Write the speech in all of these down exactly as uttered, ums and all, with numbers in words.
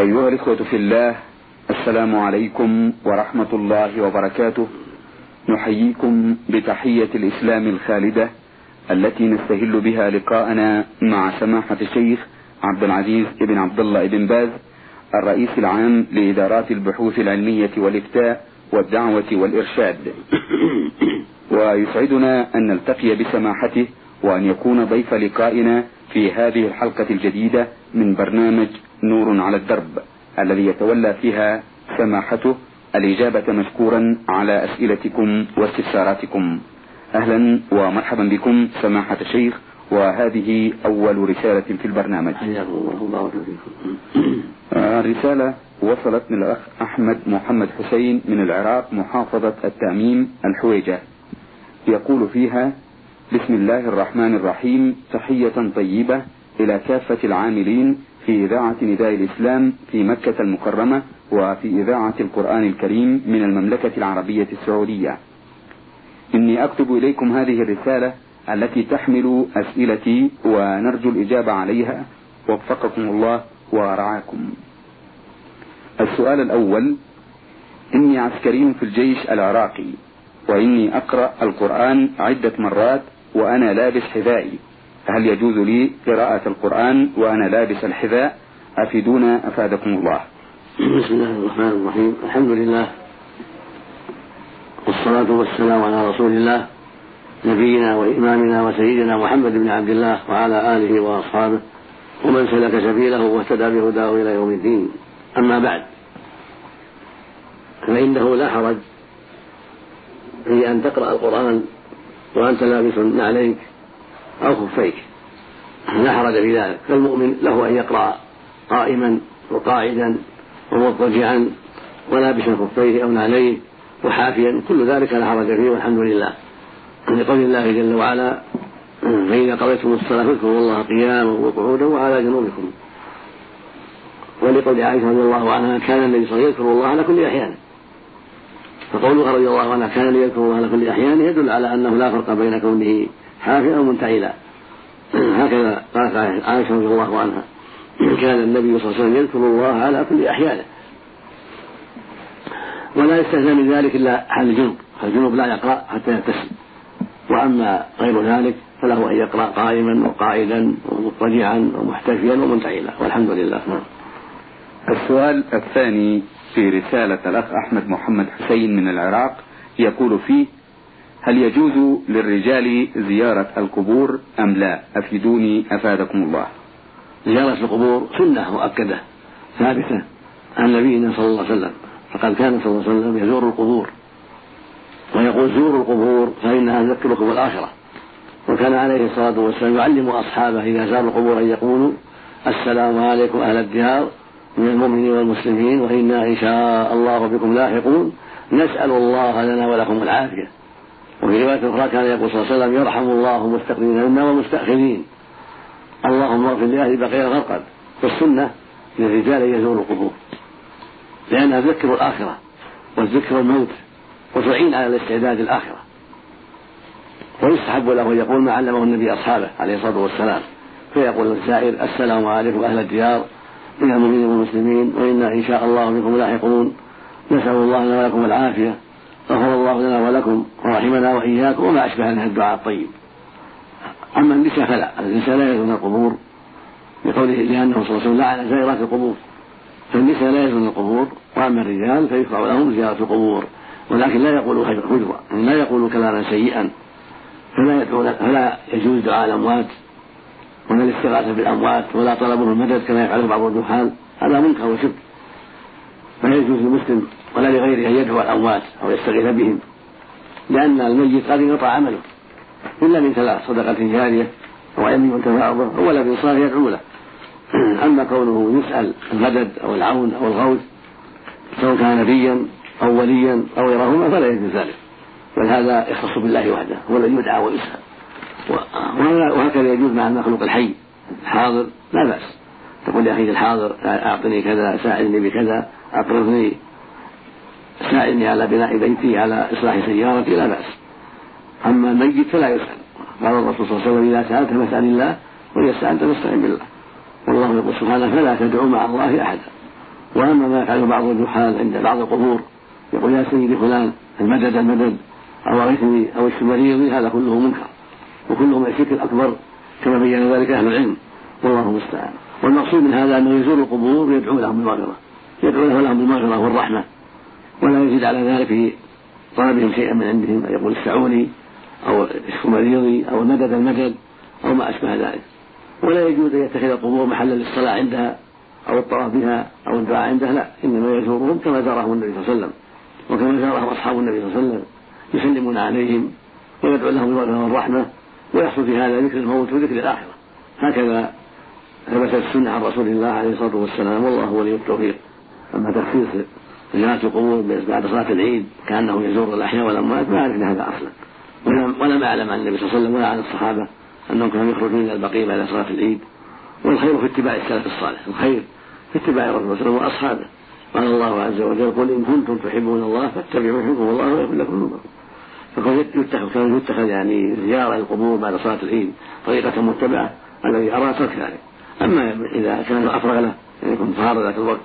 أيها الإخوة في الله، السلام عليكم ورحمة الله وبركاته. نحييكم بتحية الإسلام الخالدة التي نستهل بها لقاءنا مع سماحة الشيخ عبد العزيز بن عبد الله بن باز، الرئيس العام لإدارات البحوث العلمية والإفتاء والدعوة والإرشاد. ويسعدنا أن نلتقي بسماحته وأن يكون ضيف لقائنا في هذه الحلقة الجديدة من برنامج نور على الدرب، الذي يتولى فيها سماحته الإجابة مشكورا على أسئلتكم واستفساراتكم. أهلا ومرحبا بكم سماحة الشيخ، وهذه أول رسالة في البرنامج. الرسالة وصلت من الأخ أحمد محمد حسين من العراق، محافظة التأميم الحويجة. يقول فيها: بسم الله الرحمن الرحيم، تحية طيبة إلى كافة العاملين في إذاعة نداء الإسلام في مكة المكرمة وفي إذاعة القرآن الكريم من المملكة العربية السعودية. إني أكتب إليكم هذه الرسالة التي تحمل أسئلتي ونرجو الإجابة عليها، وفقكم الله ورعاكم. السؤال الأول: إني عسكري في الجيش العراقي، وإني أقرأ القرآن عدة مرات وأنا لابس حذائي، هل يجوز لي قراءة القرآن وأنا لابس الحذاء؟ أفيدونا أفادكم الله. بسم الله الرحمن الرحيم، الحمد لله والصلاة والسلام على رسول الله نبينا وإمامنا وسيدنا محمد بن عبد الله وعلى آله وأصحابه ومن سلك سبيله واهتدى بهداه إلى يوم الدين. أما بعد، فإنه لا حرج في أن تقرأ القرآن وأنت لابس نعليك أو خفيك، لا حرج في ذلك. فالمؤمن له أن يقرأ قائما وقاعدا ومضطجعا ولابسا خفيه أو نعليه وحافيا، كل ذلك لا حرج فيه، والحمد لله. لقول الله جل وعلا: فإذا قضيتم الصلاة فاذكروا الله قياما وقعودا وعلى جنوبكم. ولقول عائشة رضي الله عنها: كان النبي صلى الله عليه وسلم يذكر الله على كل أحيان. فقولها رضي الله عنها كان النبي يذكر الله على كل أحيان يدل على أنه لا فرق بين كونه حافيا أو منتعلا. هكذا قالت عائشة رضي الله عنها: كان النبي صلى الله عليه وسلم يذكر الله على كل أحيانه. ولا يستثنى من ذلك إلا حال الجنوب، فالجنوب لا يقرأ حتى يغتسل، وأما غير ذلك فله أن يقرأ قائما وقاعدا ومضطجعا ومحتفيا ومنتعلا، والحمد لله. السؤال الثاني في رسالة الأخ أحمد محمد حسين من العراق، يقول فيه: هل يجوز للرجال زيارة القبور أم لا؟ أفيدوني أفادكم الله. زيارة القبور سنة مؤكدة ثابتة عن نبينا صلى الله عليه وسلم، فقد كان صلى الله عليه وسلم يزور القبور ويقول: زوروا القبور فإنها تذكركم الآخرة. وكان عليه الصلاة والسلام يعلم أصحابه إذا زاروا القبور أن يقولوا: السلام عليكم أهل الديار من المؤمنين والمسلمين، وإنا إن شاء الله بكم لاحقون، نسأل الله لنا ولكم العافية. وفي رواية أخرى كان يقول صلى الله عليه وسلم: يرحم الله المستقدمين منا والمستأخرين، اللهم اغفر لأهل بقيع الغرقد. فالسنة للرجال يزوروا القبور لأنها تذكر الآخرة وتذكر الموت وتعين على الاستعداد الآخرة. ويستحب له أن يقول ما علمه النبي أصحابه عليه الصلاة والسلام، فيقول للسائر: السلام عليكم أهل الديار من المؤمنين والمسلمين، وإنا إن شاء الله بكم لاحقون، نسأل الله لنا ولكم العافية، غفر الله لنا ولكم ورحمنا وإياكم، وما أشبه من الدعاء الطيب. أما النساء فلا، النساء لا يزورن القبور لقوله لأنه صلى الله عليه وسلم لعن زائرات القبور، فالنساء لا يزورن القبور. وأما الرجال فيشرع لهم زيارة القبور، ولكن لا يقولوا هجوة، لا يقولوا كلاما سيئا، فلا, فلا يجوز دعاء الأموات ولا الاستغاثة بالأموات ولا طلبهم المدد كما يفعله بعض الجهال، هذا منكر وشرك. فلا يجوز للمسلم ولا لغيره أن يدعو الأموات أو يستغيث بهم، لأن الميت قد انقطع عمله إلا من ثلاث: صدقة جارية أو علم ينتفع به أو ولد صالح يدعو له. أما كونه يسأل المدد أو العون أو الغوث سواء كان نبيا أو وليا أو غيرهما فلا يجوز ذلك، بل هذا يختص بالله وحده، هو الذي يدعى ويسأل. وهكذا يجوز مع المخلوق الحي الحاضر، لا بأس تقول لأخيك الحاضر: أعطني كذا، ساعدني بكذا، أقرضني، ساعدني على بناء بيتي، على إصلاح سيارتي، لا بأس. أما الميت فلا يسأل. قال الرسول صلى الله عليه وسلم: إذا سألت فاسأل الله، وإذا استعنت فاستعن بالله. والله يقول سبحانه: فلا تدعوا مع الله أحدا. وأما ما يفعله بعض الجحال عند بعض القبور يقول يا سيدي فلان المدد المدد أو أغثني أو اشف مريضي، هذا كله منكر وكله من الشرك الأكبر كما بين ذلك أهل العلم والله المستعان. والمقصود من هذا أنه يزور القبور ويدعو لهم بالمغفرة، يدعو لهم بالمغفرة والرحمة، ولا يزيد على ذلك في طلبهم شيئا من عندهم، أن يقول اشفعوني أو اشف مريضي أو المدد المدد أو ما أشبه ذلك. ولا يجوز أن يتخذ القبور محلا للصلاة عندها أو الطواف بها أو الدعاء عندها، لا، إنما يزورهم كما زارهم النبي صلى الله عليه وسلم وكما زارهم أصحاب النبي صلى الله عليه وسلم، يسلمون عليهم ويدعو لهم بالمغفرة والرحمة، ويحصل في هذا ذكر الموت وذكر الآخرة. هكذا ثبتت السنة عن رسول الله عليه الصلاة والسلام والله ولي التوفيق. أما تخصيص زيارة القبور بعد صلاة العيد كأنه يزور الأحياء والأموات ما أعرف هذا أصلا، ولم أعلم عن النبي صلى الله عليه وسلم ولا عن الصحابة أنهم كانوا يخرجون إلى البقيع بعد صلاة العيد. والخير في اتباع السلف الصالح، الخير في اتباع الرسول صلى الله عليه وسلم وأصحابه. قال الله عز وجل قل إن كنتم تحبون الله فاتبعوا يحبكم الله ويغفر لكم ذنوبكم. فكان يتخذ يعني زيارة القبور بعد صلاة العيد طريقة متبعة الذي أرى ترك ذلك. أما إذا كان أفرغ له يعني يكون فارغ ذاك الوقت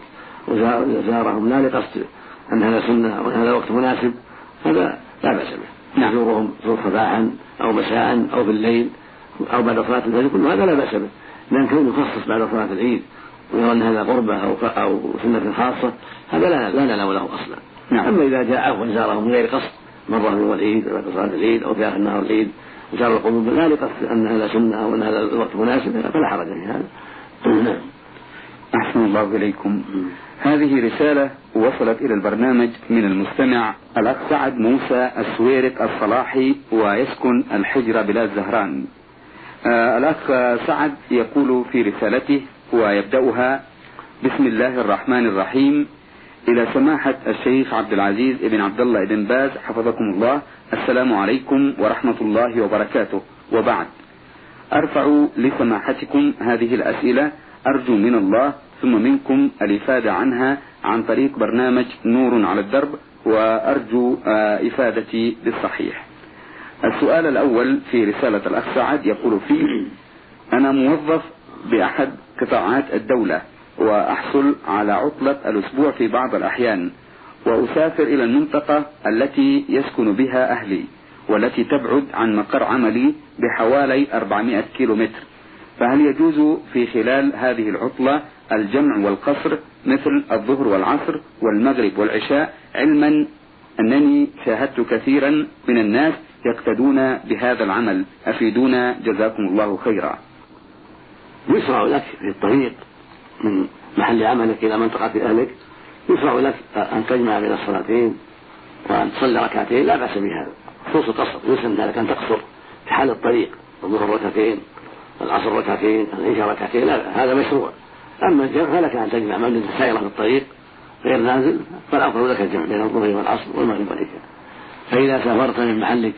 وزارهم لا لقصد أن هذا سنة أو أن هذا وقت مناسب، هذا لا بأس به. يزورهم زور صباحا أو مساء أو في الليل أو بعد صلاة الفجر، كل هذا لا بأس به، لأن كونه يخصص بعد صلاة العيد ويرى أن هذا قربة أو أو سنة خاصة هذا لا لا نعلم له أصلا. نعم. أما إذا جاء وزارهم من غير قصد مرة من العيد بعد صلاة العيد أو في آخر نهار العيد وزار القبور لا لقصد أن هذا سنة أو أن هذا الوقت مناسب فلا حرج في هذا. نعم. أحسن الله إليكم. هذه رسالة وصلت إلى البرنامج من المستمع الأخ سعد موسى السويرت الصلاحي ويسكن الحجرة بلاد زهران. آه الأخ سعد يقول في رسالته ويبدأها بسم الله الرحمن الرحيم: إلى سماحة الشيخ عبد العزيز ابن عبد الله ابن باز حفظكم الله، السلام عليكم ورحمة الله وبركاته، وبعد. أرفع لسماحتكم هذه الأسئلة، أرجو من الله ثم منكم الإفادة عنها عن طريق برنامج نور على الدرب، وأرجو إفادتي بالصحيح. السؤال الأول في رسالة الأخ سعد يقول فيه: أنا موظف بأحد قطاعات الدولة وأحصل على عطلة الأسبوع في بعض الأحيان، وأسافر إلى المنطقة التي يسكن بها أهلي والتي تبعد عن مقر عملي بحوالي أربعمائة كيلومتر، فهل يجوز في خلال هذه العطلة الجمع والقصر مثل الظهر والعصر والمغرب والعشاء، علما أنني شاهدت كثيرا من الناس يقتدون بهذا العمل؟ أفيدونا جزاكم الله خيرا. يشرع لك في الطريق من محل عملك إلى منطقة أهلك، يشرع لك أن تجمع بين الصلاتين وأن تصلي ركعتين، لا بأس بهذا، خصوص القصر يسن لك أن تقصر في حال الطريق، الظهر ركعتين والعصر ركعتين العشاء ركعتين، لا هذا مشروع. أما الجمع فلك أن تجمع من سائرة في الطريق غير نازل، فالأفضل لك الجمع بين الظهر والعصر والمغرب والعشاء. فإذا سافرت من محلك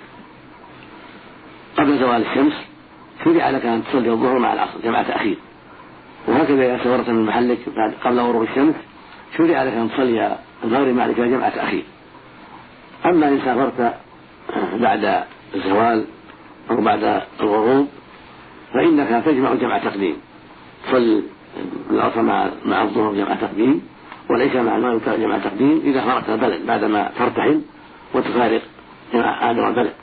قبل زوال الشمس شرع لك أن تصلي الظهر مع العصر جمع تأخير، وهكذا إذا سافرت من محلك قبل غروب الشمس شرع لك أن تصلي المغرب مع العشاء جمع تأخير. أما إن سافرت بعد الزوال أو بعد الغروب فإنك تجمع جمع تقديم، تصلي العصر مع مع الظهر جمع تقديم والعشاء مع المغرب جمع تقديم إذا فرقت البلد بعدما ترتحل وتفارق عابر البلد.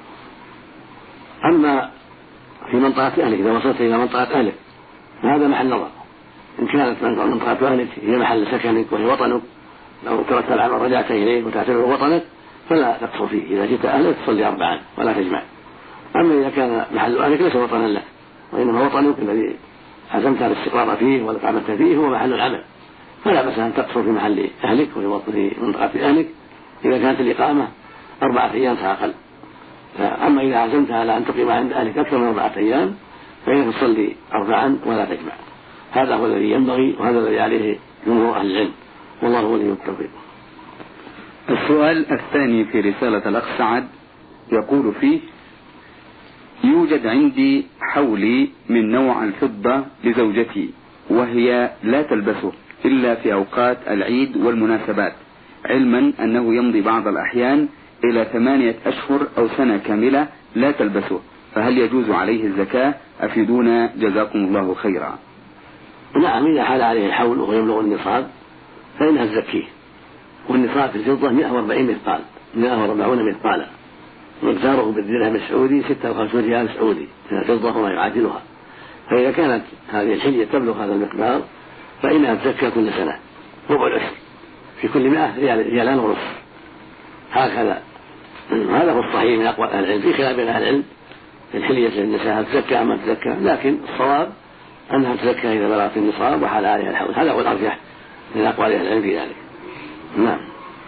أما في منطقة أهلك إذا وصلت إلى منطقة أهلك فهذا محل نظر، إن كانت منطقة أهلك هي محل سكنك وهي وطنك، لو تركت العمل رجعت إليه وتعتبره وطنك فلا تقصر فيه، إذا جئت أهلك تصلي أربعا ولا تجمع. أما إذا كان محل أهلك ليس وطنا لك وإنما وطنك الذي عزمت على الاستقرار فيه والإقامة فيه هو محل العمل، فلا بأس أن تقصر في محل أهلك وفي منطقة أهلك إذا كانت الإقامة أربعة أيام فأقل. أما إذا عزمت على أن تقيم عند أهلك أكثر من أربعة أيام فإنك تصلي أربعا ولا تجمع. هذا هو الذي ينبغي وهذا الذي عليه جمهور أهل العلم، والله ولي التوفيق. السؤال الثاني في رسالة الأخ سعد يقول فيه: يوجد عندي حولي من نوع الفضة لزوجتي وهي لا تلبسه إلا في أوقات العيد والمناسبات، علما أنه يمضي بعض الأحيان إلى ثمانية أشهر أو سنة كاملة لا تلبسه، فهل يجوز عليه الزكاة؟ أفيدونا جزاكم الله خيرا. نعم، إذا حال عليه الحول وهو يبلغ النصاب فإنها تزكيه. والنصاب في الفضة مئة وأربعين مثقال مئة وأربعون مثقالا، ومقداره بالدرهم السعودي ستة وخمسون ريال سعودي من الفضة وما يعادلها. فإذا كانت هذه الحلية تبلغ هذا المقدار فإنها تزكى كل سنة ربع العشر في كل مئة ريال ريالان ونصف. هكذا هذا هو الصحيح من أقوال أهل العلم، في خلاف بين أهل العلم في الحلية للنساء هل تزكى أم ما تزكى، لكن الصواب أنها تزكى إذا بلغت النصاب وحال عليها الحول. هذا هو الأرجح من أقوال أهل العلم في ذلك. نعم.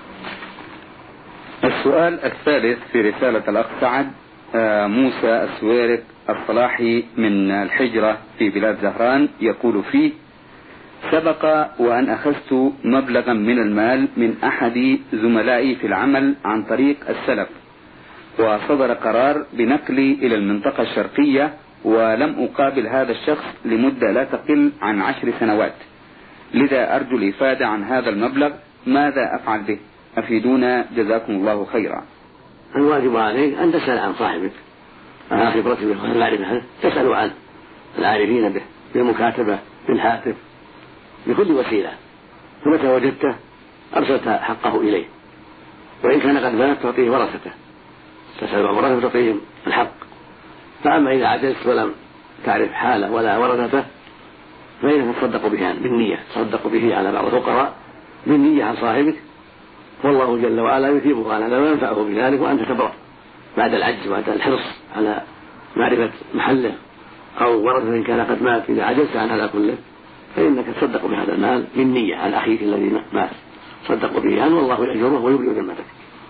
السؤال الثالث في رسالة الأخ سعد موسى السويرك الصلاحي من الحجرة في بلاد زهران، يقول فيه: سبق وأن أخذت مبلغا من المال من أحد زملائي في العمل عن طريق السلف، وصدر قرار بنقلي إلى المنطقة الشرقية، ولم أقابل هذا الشخص لمدة لا تقل عن عشر سنوات، لذا أرجو الإفادة عن هذا المبلغ، ماذا أفعل به؟ أفيدونا جزاكم الله خيرا. الواجب عليك أن تسأل عن صاحبك على خبرته والمعرفة، تسأل عن العارفين به بالمكاتبة بالهاتف بكل وسيلة، فمتى وجدته أرسلت حقه إليه، وإن كان قد مات تعطيه ورثته، تسأل عن ورثته تعطيهم الحق. فأما إذا عجزت ولم تعرف حاله ولا ورثته فإنك تصدق به بالنية، تصدق به على بعض الفقراء بالنية عن صاحبك، والله جل وعلا يثيبه على ما ينفعه بذلك، وأنت تبرأ بعد العجز وبعد الحرص على معرفة محله أو ورثته إن كان قد مات. إذا عجزت عن هذا كله فإنك تصدق بهذا المال بالنية عن أخيك الذي مات، صدق به عنه والله يأجره ويبرئ ذمتك.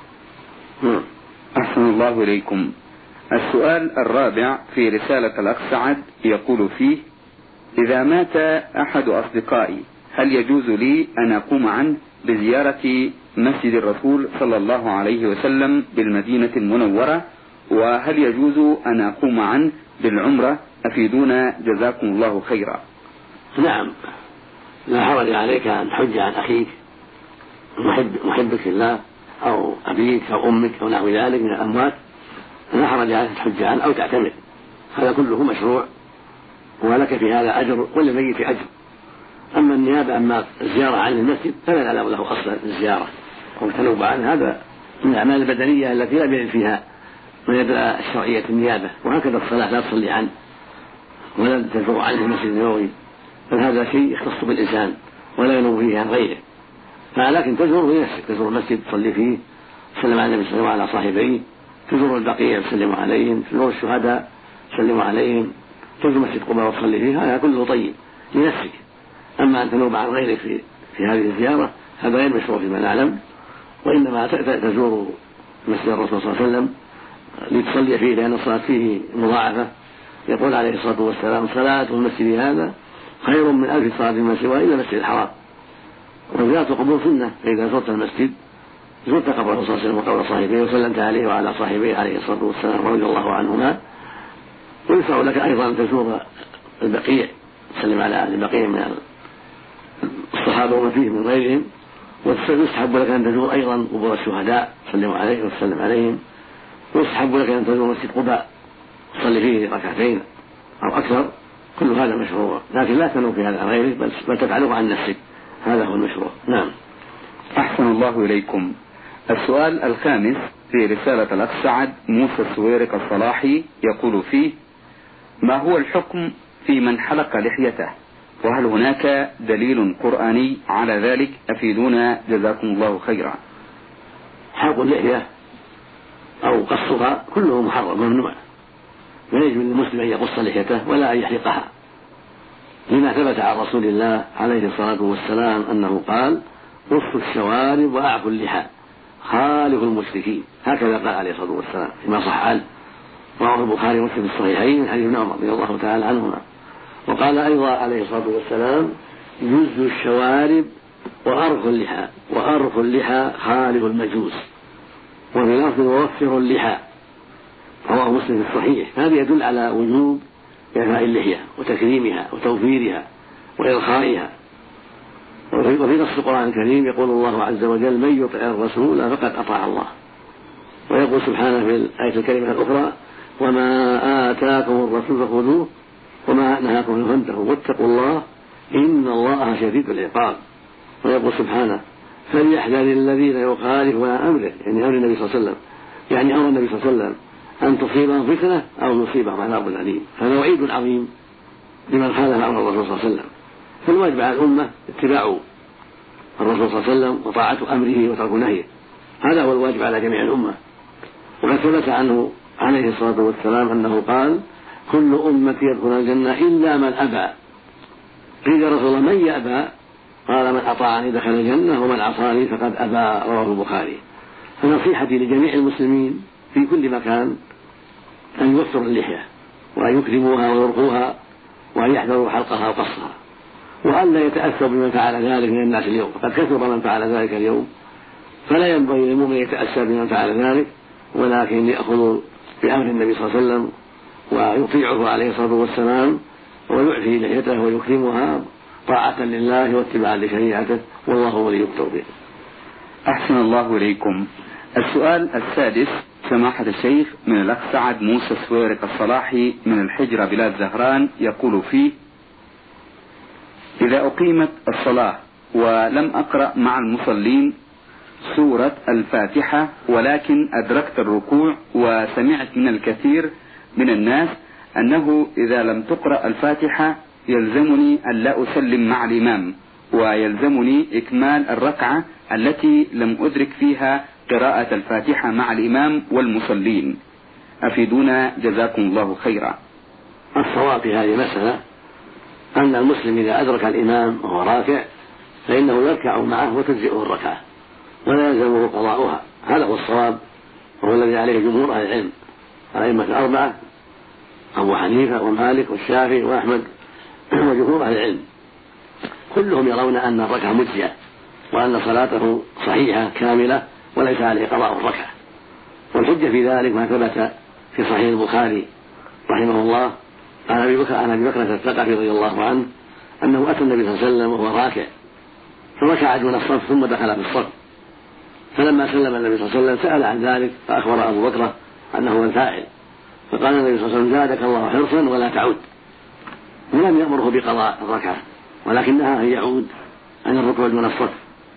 أحسن الله إليكم. السؤال الرابع في رسالة الأخ سعد يقول فيه: إذا مات أحد أصدقائي هل يجوز لي أن أقوم عنه بزيارة مسجد الرسول صلى الله عليه وسلم بالمدينة المنورة، وهل يجوز أن أقوم عنه بالعمرة؟ أفيدونا جزاكم الله خيرا. نعم، لا حرج عليك أن تحج عن أخيك محب محبك الله أو أبيك أو أمك أو نحو ذلك من الأموات، لا حرج عليك تحج عنه أو تعتمر، هذا كله مشروع ولك في هذا أجر وللميت أجر. أما النيابة أما الزيارة عن المسجد فلا يعلم له أصلا الزيارة أو التنوب عنه، هذا من الأعمال البدنية التي لا يرد فيها من يدعى الشرعية النيابة. وهكذا الصلاة لا تصلي عنه ولا تدعو عنه المسجد النبوي، بل هذا شيء يختص بالإنسان ولا ينوب فيه عن غيره. فلكن تزور لنفسك، تزور المسجد تصلي فيه، تسلم على النبي صلى الله عليه وسلم على صاحبيه، تزور البقيع تسلم عليهم، تزور الشهداء تسلم عليهم، تزور مسجد قباء وتصلي فيه، هذا كله طيب لنفسك. أما أن تنوب عن غيرك في, في هذه الزيارة هذا غير مشروع فيما نعلم، وإنما تزور مسجد الرسول صلى الله عليه وسلم لتصلي فيه، لأن الصلاة فيه مضاعفة. يقول عليه الصلاة والسلام: صلاة في المسجد هذا خير من ألف صلاة من سواه إلا المسجد الحرام. وزيارة القبور سنة، فإذا زرت المسجد زرت قبر الرسول صلى الله عليه وسلم وقبر صاحبيه وسلمت عليه وعلى صاحبيه عليه الصلاة والسلام رضي الله عنهما. ويشرع لك أيضا أن تزور البقيع، تسلم على أهل البقيع من الصحابة ومن فيه من غيرهم. ويستحب لك أن تزور أيضا قبور الشهداء تسلم عليهم وتسلم عليهم. ويستحب لك أن تزور مسجد قباء تصلي فيه ركعتين أو أكثر، كل هذا مشروع، لكن لا تنوب في هذا عن غيرك بل تفعله عن نفسك، هذا هو المشروع. نعم. أحسن الله إليكم. السؤال الخامس في رسالة الأخ سعد موسى السويرك الصلاحي يقول فيه: ما هو الحكم في من حلق لحيته، وهل هناك دليل قرآني على ذلك؟ أفيدونا جزاكم الله خيرا. حلق اللحية أو قصها كله محرم ممنوع، لا يجوز للمسلم أن يقص لحيته ولا أن يحلقها، لما ثبت عن رسول الله عليه الصلاة والسلام أنه قال: قصوا الشوارب وأعفوا اللحى خالف المشركين، هكذا قال عليه الصلاة والسلام فيما صح عنه، رواه البخاري ومسلم في الصحيحين من حديث ابن عمر رضي الله تعالى عنهما. وقال أيضا عليه الصلاة والسلام: جز الشوارب وأرخ اللحى، وأرخ اللحى خالف المجوس، وفي لفظ ووفر اللحى، رواه مسلم في الصحيح. هذا يدل على وجوب إعفاء اللحية وتكريمها وتوفيرها وإرخائها. وفي نص القرآن الكريم يقول الله عز وجل: من يطع الرسول فقد أطاع الله. ويقول سبحانه في الآية الكريمة الأخرى: وما آتاكم الرسول فخذوه وما نهاكم عنه فانتهوا واتقوا الله إن الله شديد العقاب. ويقول سبحانه فليحذر الذين يخالفون عن أمره، يعني أمر النبي صلى الله عليه وسلم، يعني أمر النبي صلى الله عليه وسلم أن تصيبهم فتنة أو يصيبهم عذاب أليم. هذا وعيد عظيم لمن خالف أمر الرسول صلى الله عليه وسلم. فالواجب على الأمة اتباع الرسول صلى الله عليه وسلم وطاعة أمره وترك نهيه، هذا هو الواجب على جميع الأمة. وقد ثبت عنه عليه الصلاة والسلام أنه قال كل أمتي يدخلون الجنة إلا من أبى. قيل يا رسول الله من يأبى؟ قال من أطاعني دخل الجنة ومن عصاني فقد أبى، رواه البخاري. فنصيحتي لجميع المسلمين في كل مكان أن يوفروا اللحية وأن يكرموها ويرقوها وأن يحذروا حلقها وقصها، وأن لا يتأثروا بمن فعل ذلك من الناس اليوم، فقد كثر من فعل ذلك اليوم، فلا ينبغي للمؤمن يتأثر بمن فعل ذلك، ولكن يأخذ بأمر النبي صلى الله عليه وسلم ويطيعه عليه الصلاة والسلام ويعفي لحيته ويكرمها طاعة لله واتباعا لشريعته، والله ولي التوفيق. أحسن الله إليكم. السؤال السادس سماحة الشيخ من الأخ سعد موسى سويرق الصلاحي من الحجرة بلاد زهران، يقول فيه: إذا أقيمت الصلاة ولم أقرأ مع المصلين سورة الفاتحة ولكن أدركت الركوع وسمعت من الكثير من الناس أنه إذا لم تقرأ الفاتحة يلزمني أن لا أسلم مع الإمام ويلزمني إكمال الركعة التي لم أدرك فيها قراءة الفاتحة مع الإمام والمصلين، أفيدونا جزاكم الله خيرا. الصواب في هذه المسألة أن المسلم إذا أدرك الإمام وهو راكع فإنه يركع معه وتجزئه الركعة ولا يلزمه قضاؤها، هذا هو الصواب وهو الذي عليه جمهور أهل العلم، الأئمة الأربعة أبو حنيفة ومالك والشافعي وأحمد وجمهور أهل العلم كلهم يرون أن الركعة مجزئة وأن صلاته صحيحة كاملة وليس عليه قضاء الركعة. والحجة في ذلك ما ثبت في صحيح البخاري رحمه الله عن أبي بكر عن أبي بكر الثقفي رضي الله عنه أنه أتى النبي صلى الله عليه وسلم وهو راكع فركع دون الصف ثم دخل في الصف، فلما سلم النبي صلى الله عليه وسلم سأل عن ذلك فأخبر أبو بكر أنه هو الفاعل، فقال النبي صلى الله عليه وسلم زادك الله حرصا ولا تعود، ولم يأمره بقضاء الركعة ولكنها أن يعود عن الركوع دون الصف،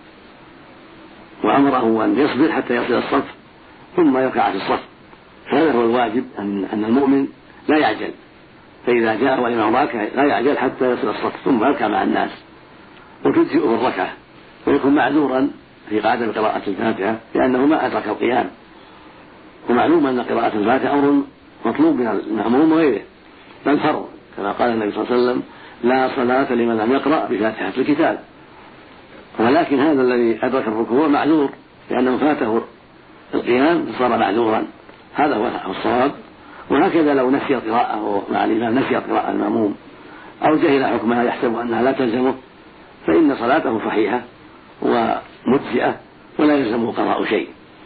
وأمره أن يصبر حتى يصل الصف ثم يركع في الصف. هذا هو الواجب، أن أن المؤمن لا يعجل، فإذا جاء والإمام راكع لا يعجل حتى يصل الصف ثم يركع مع الناس وتجزئه الركعة ويكون معذورا في عدم قراءة الفاتحة لأنه ما أدرك القيام. ومعلوم أن قراءة الفاتحة أمر مطلوب من المأموم وغيره بل فرض، كما قال النبي صلى الله عليه وسلم لا صلاة لمن لم يقرأ بفاتحة الكتاب. ولكن هذا الذي أدرك الركوع معذور لأنه فاته القيام فصار معذورا، هذا هو الصواب. وهكذا لو نسي القراءة مع الإمام، نسي قراءة المأموم أو جهل حكمها يحسب أنها لا تلزمه، فإن صلاته صحيحة ومجزئة ولا يلزمه قراء شيء.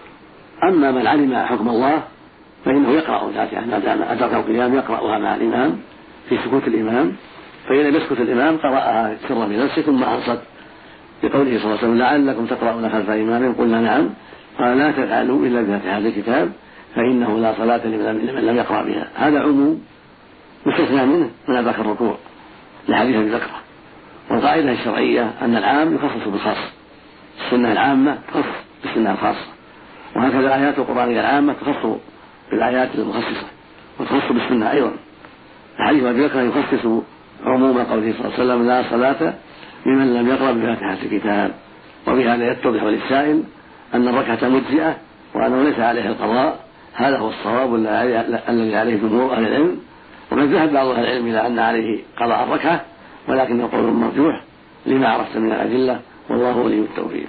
أما من علم حكم الله فإنه يقرأ الفاتحة ما دام أدرك القيام يقرأها مع الإمام في سكوت الإمام، فإذا لم يسكت الإمام قرأها سرا بنفسه ثم أنصت بقوله صلى الله عليه وسلم لعلكم تقرؤون خلف إمام، قلنا نعم، قال لا تفعلوا إلا بفاتحة الكتاب فإنه لا صلاة لمن لم يقرأ بها. هذا عموم مستثنى منه من أدرك الركوع لحديث أبي بكر. والقاعدة الشرعية أن العام يخصص بالخاص، السنة العامة تخص بالسنة الخاصة، وهكذا الآيات القرآنية العامة تخص بالآيات المخصصة وتخص بالسنة أيضا. الحديث أبي بكر يخصص عموم قوله صلى الله عليه وسلم لا صلاة لمن لم يقرأ بفاتحة الكتاب. وبهذا يتضح للسائل أن الركعة مجزئة وأنه ليس عليه القضاء، هذا هو الصواب الذي عليه جمهور أهل العلم. وقد ذهب بعض أهل العلم إلى أن عليه قضاء الركعة، ولكن القول مرجوح لما عرفت من الأدلة، والله ولي التوفيق.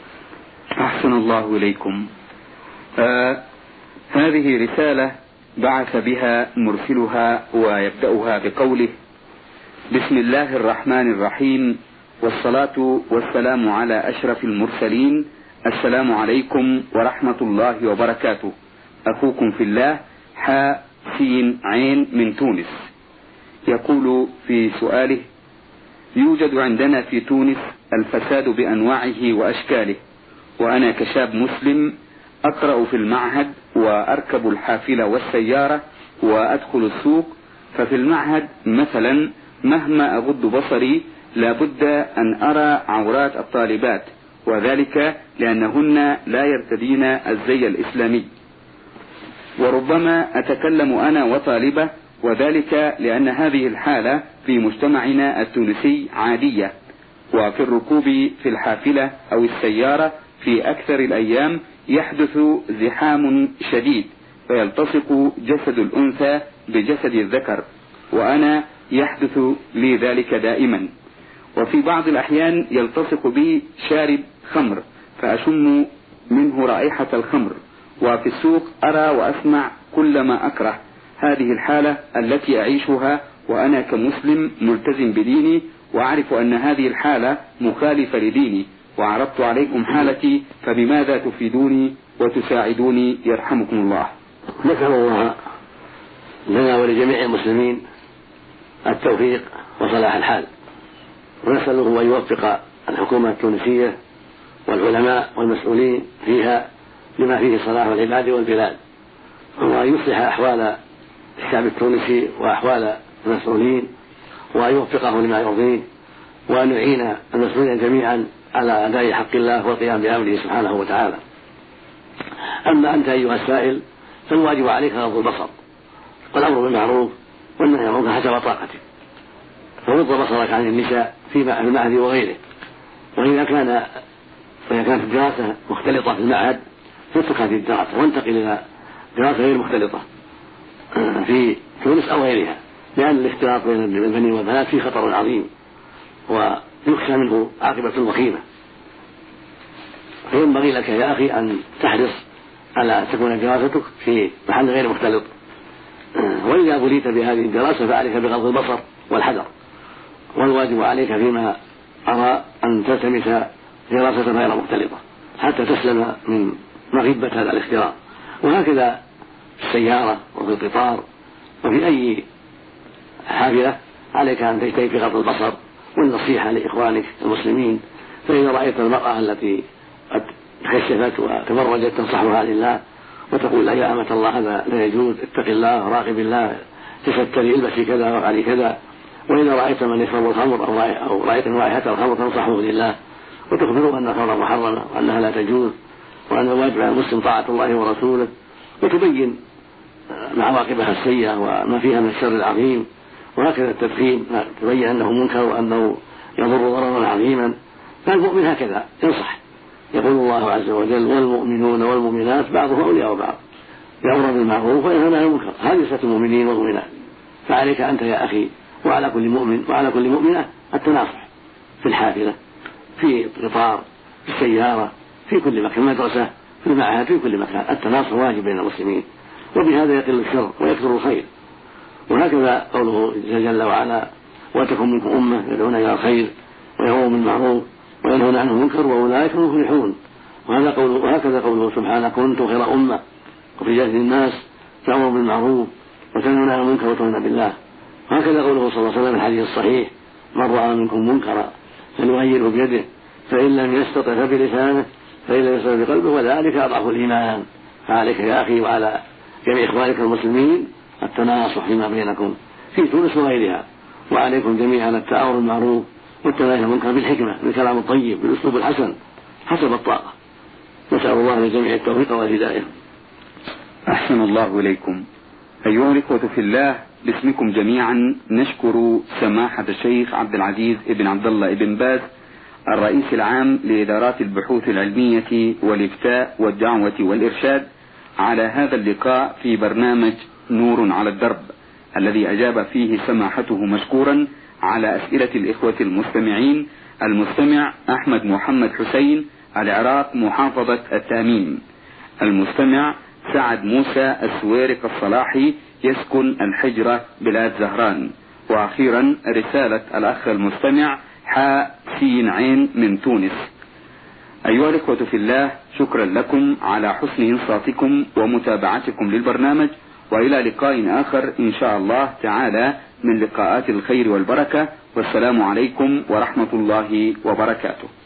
أحسن الله إليكم. آه هذه رسالة بعث بها مرسلها ويبدأها بقوله: بسم الله الرحمن الرحيم، والصلاة والسلام على أشرف المرسلين، السلام عليكم ورحمة الله وبركاته. أخوكم في الله حاء سين عين من تونس. يقول في سؤاله: يوجد عندنا في تونس الفساد بأنواعه وأشكاله، وأنا كشاب مسلم أقرأ في المعهد وأركب الحافلة والسيارة وأدخل السوق، ففي المعهد مثلا مهما أغض بصري لا بد أن أرى عورات الطالبات، وذلك لأنهن لا يرتدين الزي الإسلامي، وربما أتكلم أنا وطالبة، وذلك لأن هذه الحالة في مجتمعنا التونسي عادية. وفي الركوب في الحافلة أو السيارة في أكثر الأيام يحدث زحام شديد، فيلتصق جسد الأنثى بجسد الذكر، وأنا يحدث لي ذلك دائما. وفي بعض الأحيان يلتصق بي شارب خمر فأشم منه رائحة الخمر، وفي السوق أرى وأسمع كل ما أكره. هذه الحالة التي أعيشها وأنا كمسلم ملتزم بديني، وأعرف أن هذه الحالة مخالفة لديني، وعرضت عليكم حالتي، فبماذا تفيدوني وتساعدوني يرحمكم الله؟ نسأل الله لنا ولجميع المسلمين التوفيق وصلاح الحال، ونسأله أن يوفق الحكومة التونسية والعلماء والمسؤولين فيها لما فيه صلاح العباد والبلاد، وأن يصلح أحوال الشعب التونسي وأحوال المسؤولين، وأن يوفقه لما يرضيه، وأن يعين المسؤولين جميعا على أداء حق الله والقيام بأمره سبحانه وتعالى. أما أنت أيها السائل فالواجب عليك غض البصر والأمر بالمعروف والنهي عن المنكر حسب طاقتك، فغض بصرك عن النساء في المعهد وغيره. وإذا كان وإذا كانت الدراسة مختلطة في المعهد فاترك هذه الدراسة وانتقل إلى دراسة غير مختلطة في تونس أو غيرها، لأن الاختلاط بين البنين والبنات فيه خطر عظيم ويخشى منه عاقبة وخيمة. فينبغي لك يا أخي أن تحرص على أن تكون دراستك في محل غير مختلط، وإذا بليت بهذه الدراسة فعليك بغض البصر والحذر، والواجب عليك فيما أرى أن تلتمس دراسة غير مختلطة حتى تسلم من مغبة هذا الاختلاط. وهكذا في السيارة وفي القطار وفي أي حافلة عليك أن تجتهد في غض البصر والنصيحة لإخوانك المسلمين. فإذا رأيت المرأة التي قد تكشفت وتبرجت تنصحها لله وتقول لا يا أمة الله هذا لا يجوز، اتق الله راقب الله، تستري البسي كذا وافعلي كذا. وإذا رأيت من يشرب الخمر أو رأيت رائحة الخمر تنصحه لله وتخبره أن الخمر محرمة وأنها لا تجوز وأن الواجب على المسلم طاعة الله ورسوله، وتبين عواقبها السيئة وما فيها من الشر العظيم. وهكذا التدخين تبين أنه منكر وأنه يضر ضررا عظيما. فالمؤمن هكذا ينصح، يقول الله عز وجل والمؤمنون والمؤمنات بعضهم أولياء بعض يأمر بالمعروف وينهى عن المنكر، هذه صفة المؤمنين والمؤمنات. فعليك أنت يا أخي وعلى كل مؤمن وعلى كل مؤمنة التناصح في الحافلة، في القطار، في السيارة، في كل مكان، مدرسة، في المعهد، في كل مكان. التناصح واجب بين المسلمين، وبهذا يقل الشر ويكثر الخير. وهكذا قوله جل وعلا وتكن منكم أمة يدعون إلى الخير ويأمرون بالمعروف وينهون عن المنكر وأولئك هم المفلحون. وهذا قوله وهكذا قوله سبحانه كنتم خير أمة وفي الناس تأمرون بالمعروف وتنهون عن المنكر وتؤمنون بالله. وهكذا قوله صلى الله عليه وسلم في الحديث الصحيح من رأى منكم منكرا فليغيره بيده فإن لم يستطع فبلسانه فإن لم يستطع بقلبه وذلك أضعف الإيمان. فعليك يا أخي وعلى جميع إخوانك المسلمين التناصح فيما بينكم في تونس وغيرها، وعليكم جميعا التأمر بالمعروف والتنهي عن المنكر بالحكمة بالكلام الطيب بالأسلوب الحسن حسب الطاقة. نسأل الله للجميع التوفيق والهداية. أحسن الله إليكم. أيها الإخوة في الله، باسمكم جميعا نشكر سماحة الشيخ عبد العزيز ابن عبد الله ابن باز الرئيس العام لإدارات البحوث العلمية والإفتاء والدعوة والإرشاد على هذا اللقاء في برنامج نور على الدرب، الذي أجاب فيه سماحته مشكورا على أسئلة الإخوة المستمعين. المستمع أحمد محمد حسين، العراق، محافظة التاميم. المستمع سعد موسى السويرق الصلاحي، يسكن الحجرة بلاد زهران. وأخيرا رسالة الأخ المستمع حاء سين عين من تونس. أيها الإخوة في الله، شكرا لكم على حسن إنصاتكم ومتابعتكم للبرنامج، وإلى لقاء آخر إن شاء الله تعالى من لقاءات الخير والبركة، والسلام عليكم ورحمة الله وبركاته.